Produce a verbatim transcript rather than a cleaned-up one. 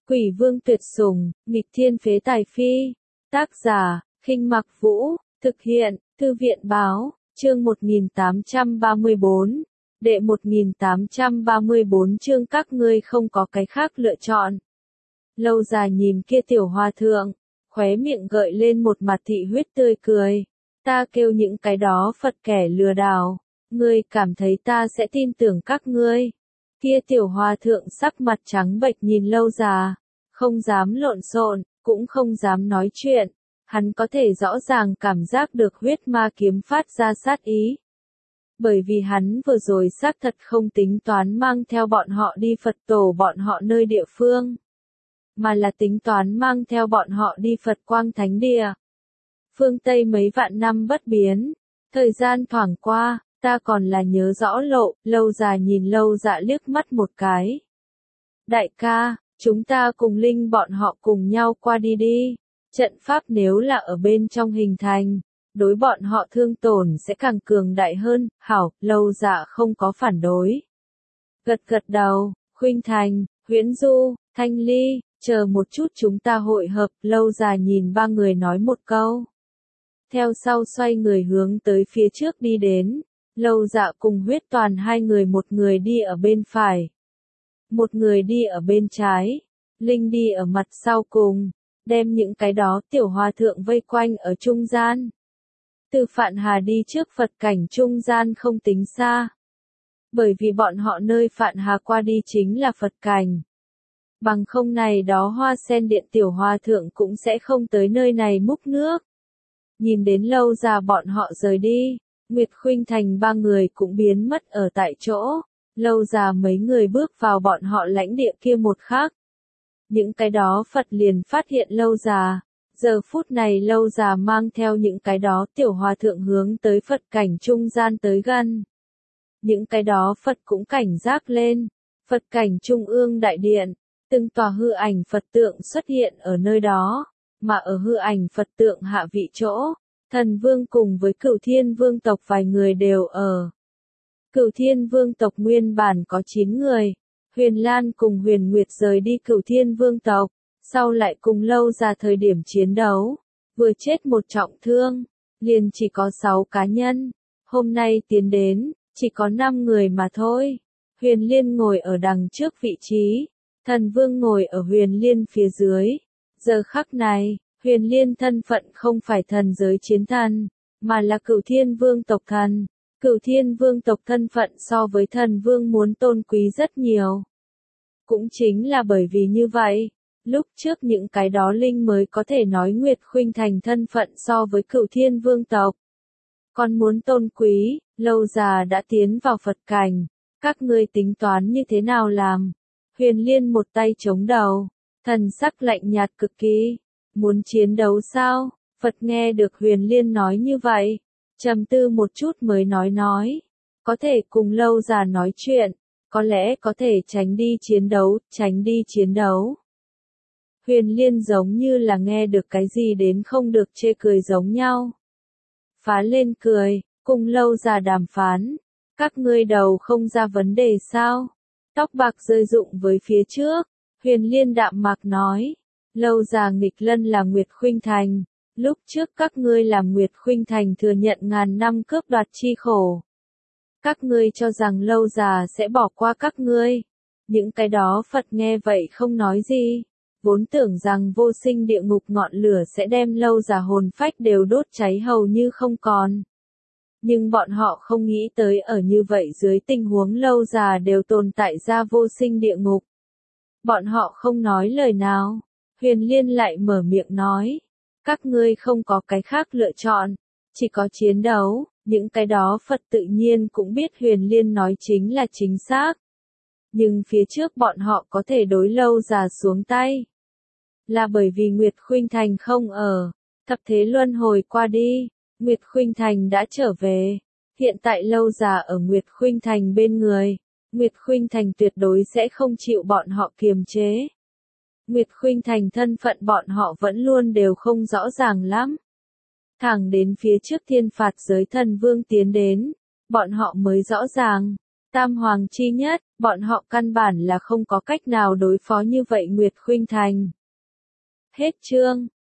Quỷ vương tuyệt sủng, nghịch thiên phế tài phi. Tác giả, Khinh Mặc Vũ, thực hiện, Thư viện Báo, chương một nghìn tám trăm ba mươi bốn. Đệ một nghìn tám trăm ba mươi bốn chương các ngươi không có cái khác lựa chọn. Lâu Già nhìn kia tiểu hòa thượng, khóe miệng gợi lên một mặt thị huyết tươi cười. Ta kêu những cái đó Phật kẻ lừa đảo, ngươi cảm thấy ta sẽ tin tưởng các ngươi. Kia tiểu hòa thượng sắc mặt trắng bệch nhìn Lâu Già, không dám lộn xộn, cũng không dám nói chuyện. Hắn có thể rõ ràng cảm giác được huyết ma kiếm phát ra sát ý. Bởi vì hắn vừa rồi xác thật không tính toán mang theo bọn họ đi Phật tổ bọn họ nơi địa phương, mà là tính toán mang theo bọn họ đi Phật Quang Thánh Địa. Phương Tây mấy vạn năm bất biến, thời gian thoảng qua, ta còn là nhớ rõ lộ. Lâu Già nhìn Lâu Dạ liếc mắt một cái. Đại ca, chúng ta cùng Linh bọn họ cùng nhau qua đi đi. Trận pháp nếu là ở bên trong hình thành, đối bọn họ thương tổn sẽ càng cường đại hơn. Hảo, Lâu Dạ không có phản đối. Gật gật đầu, Khuynh Thành, Huyễn Du, Thanh Ly, chờ một chút chúng ta hội hợp. Lâu Già nhìn ba người nói một câu. Theo sau xoay người hướng tới phía trước đi đến. Lâu Dạ cùng Huyết Toàn hai người, một người đi ở bên phải, một người đi ở bên trái, Linh đi ở mặt sau cùng, đem những cái đó tiểu hòa thượng vây quanh ở trung gian. Từ Phạn Hà đi trước Phật cảnh trung gian không tính xa, bởi vì bọn họ nơi Phạn Hà qua đi chính là Phật cảnh. Bằng không này đó Hoa Sen Điện tiểu hòa thượng cũng sẽ không tới nơi này múc nước. Nhìn đến Lâu Già bọn họ rời đi, Nguyệt Khuynh Thành ba người cũng biến mất ở tại chỗ. Lâu Già mấy người bước vào bọn họ lãnh địa kia một khắc, những cái đó Phật liền phát hiện Lâu Già. Giờ phút này Lâu Già mang theo những cái đó tiểu hòa thượng hướng tới Phật cảnh trung gian tới gần. Những cái đó Phật cũng cảnh giác lên. Phật cảnh trung ương đại điện, từng tòa hư ảnh Phật tượng xuất hiện ở nơi đó, mà ở hư ảnh Phật tượng hạ vị chỗ, Thần Vương cùng với Cửu Thiên Vương tộc vài người đều ở. Cửu Thiên Vương tộc nguyên bản có chín người, Huyền Lan cùng Huyền Nguyệt rời đi Cửu Thiên Vương tộc, sau lại cùng Lâu Già thời điểm chiến đấu, vừa chết một trọng thương, liền chỉ có sáu cá nhân. Hôm nay tiến đến, chỉ có năm người mà thôi. Huyền Liên ngồi ở đằng trước vị trí, Thần Vương ngồi ở Huyền Liên phía dưới. Giờ khắc này, Huyền Liên thân phận không phải thần giới chiến thần, mà là Cửu Thiên Vương tộc thần. Cửu Thiên Vương tộc thân phận so với Thần Vương muốn tôn quý rất nhiều. Cũng chính là bởi vì như vậy, lúc trước những cái đó Linh mới có thể nói Nguyệt Khuynh Thành thân phận so với Cửu Thiên Vương tộc còn muốn tôn quý. Lâu Già đã tiến vào Phật cảnh, các ngươi tính toán như thế nào làm? Huyền Liên một tay chống đầu, thần sắc lạnh nhạt cực kỳ. Muốn chiến đấu sao? Phật nghe được Huyền Liên nói như vậy, trầm tư một chút mới nói nói. Có thể cùng Lâu Già nói chuyện, có lẽ có thể tránh đi chiến đấu, tránh đi chiến đấu. Huyền Liên giống như là nghe được cái gì đến không được chê cười giống nhau. Phá lên cười, cùng Lâu Già đàm phán. Các ngươi đầu không ra vấn đề sao? Tóc bạc rơi rụng với phía trước, Huyền Liên đạm mạc nói. Lâu Già nghịch lân là Nguyệt Khuynh Thành, lúc trước các ngươi làm Nguyệt Khuynh Thành thừa nhận ngàn năm cướp đoạt chi khổ. Các ngươi cho rằng Lâu Già sẽ bỏ qua các ngươi. Những cái đó Phật nghe vậy không nói gì, vốn tưởng rằng vô sinh địa ngục ngọn lửa sẽ đem Lâu Già hồn phách đều đốt cháy hầu như không còn. Nhưng bọn họ không nghĩ tới ở như vậy dưới tình huống Lâu Già đều tồn tại ra vô sinh địa ngục. Bọn họ không nói lời nào. Huyền Liên lại mở miệng nói, các ngươi không có cái khác lựa chọn, chỉ có chiến đấu. Những cái đó Phật tự nhiên cũng biết Huyền Liên nói chính là chính xác. Nhưng phía trước bọn họ có thể đối Lâu Già xuống tay, là bởi vì Nguyệt Khuynh Thành không ở. Thập thế luân hồi qua đi, Nguyệt Khuynh Thành đã trở về. Hiện tại Lâu Già ở Nguyệt Khuynh Thành bên người, Nguyệt Khuynh Thành tuyệt đối sẽ không chịu bọn họ kiềm chế. Nguyệt Khuynh Thành thân phận bọn họ vẫn luôn đều không rõ ràng lắm. Thẳng đến phía trước thiên phạt giới Thần Vương tiến đến, bọn họ mới rõ ràng. Tam hoàng chi nhất, bọn họ căn bản là không có cách nào đối phó như vậy Nguyệt Khuynh Thành. Hết chương.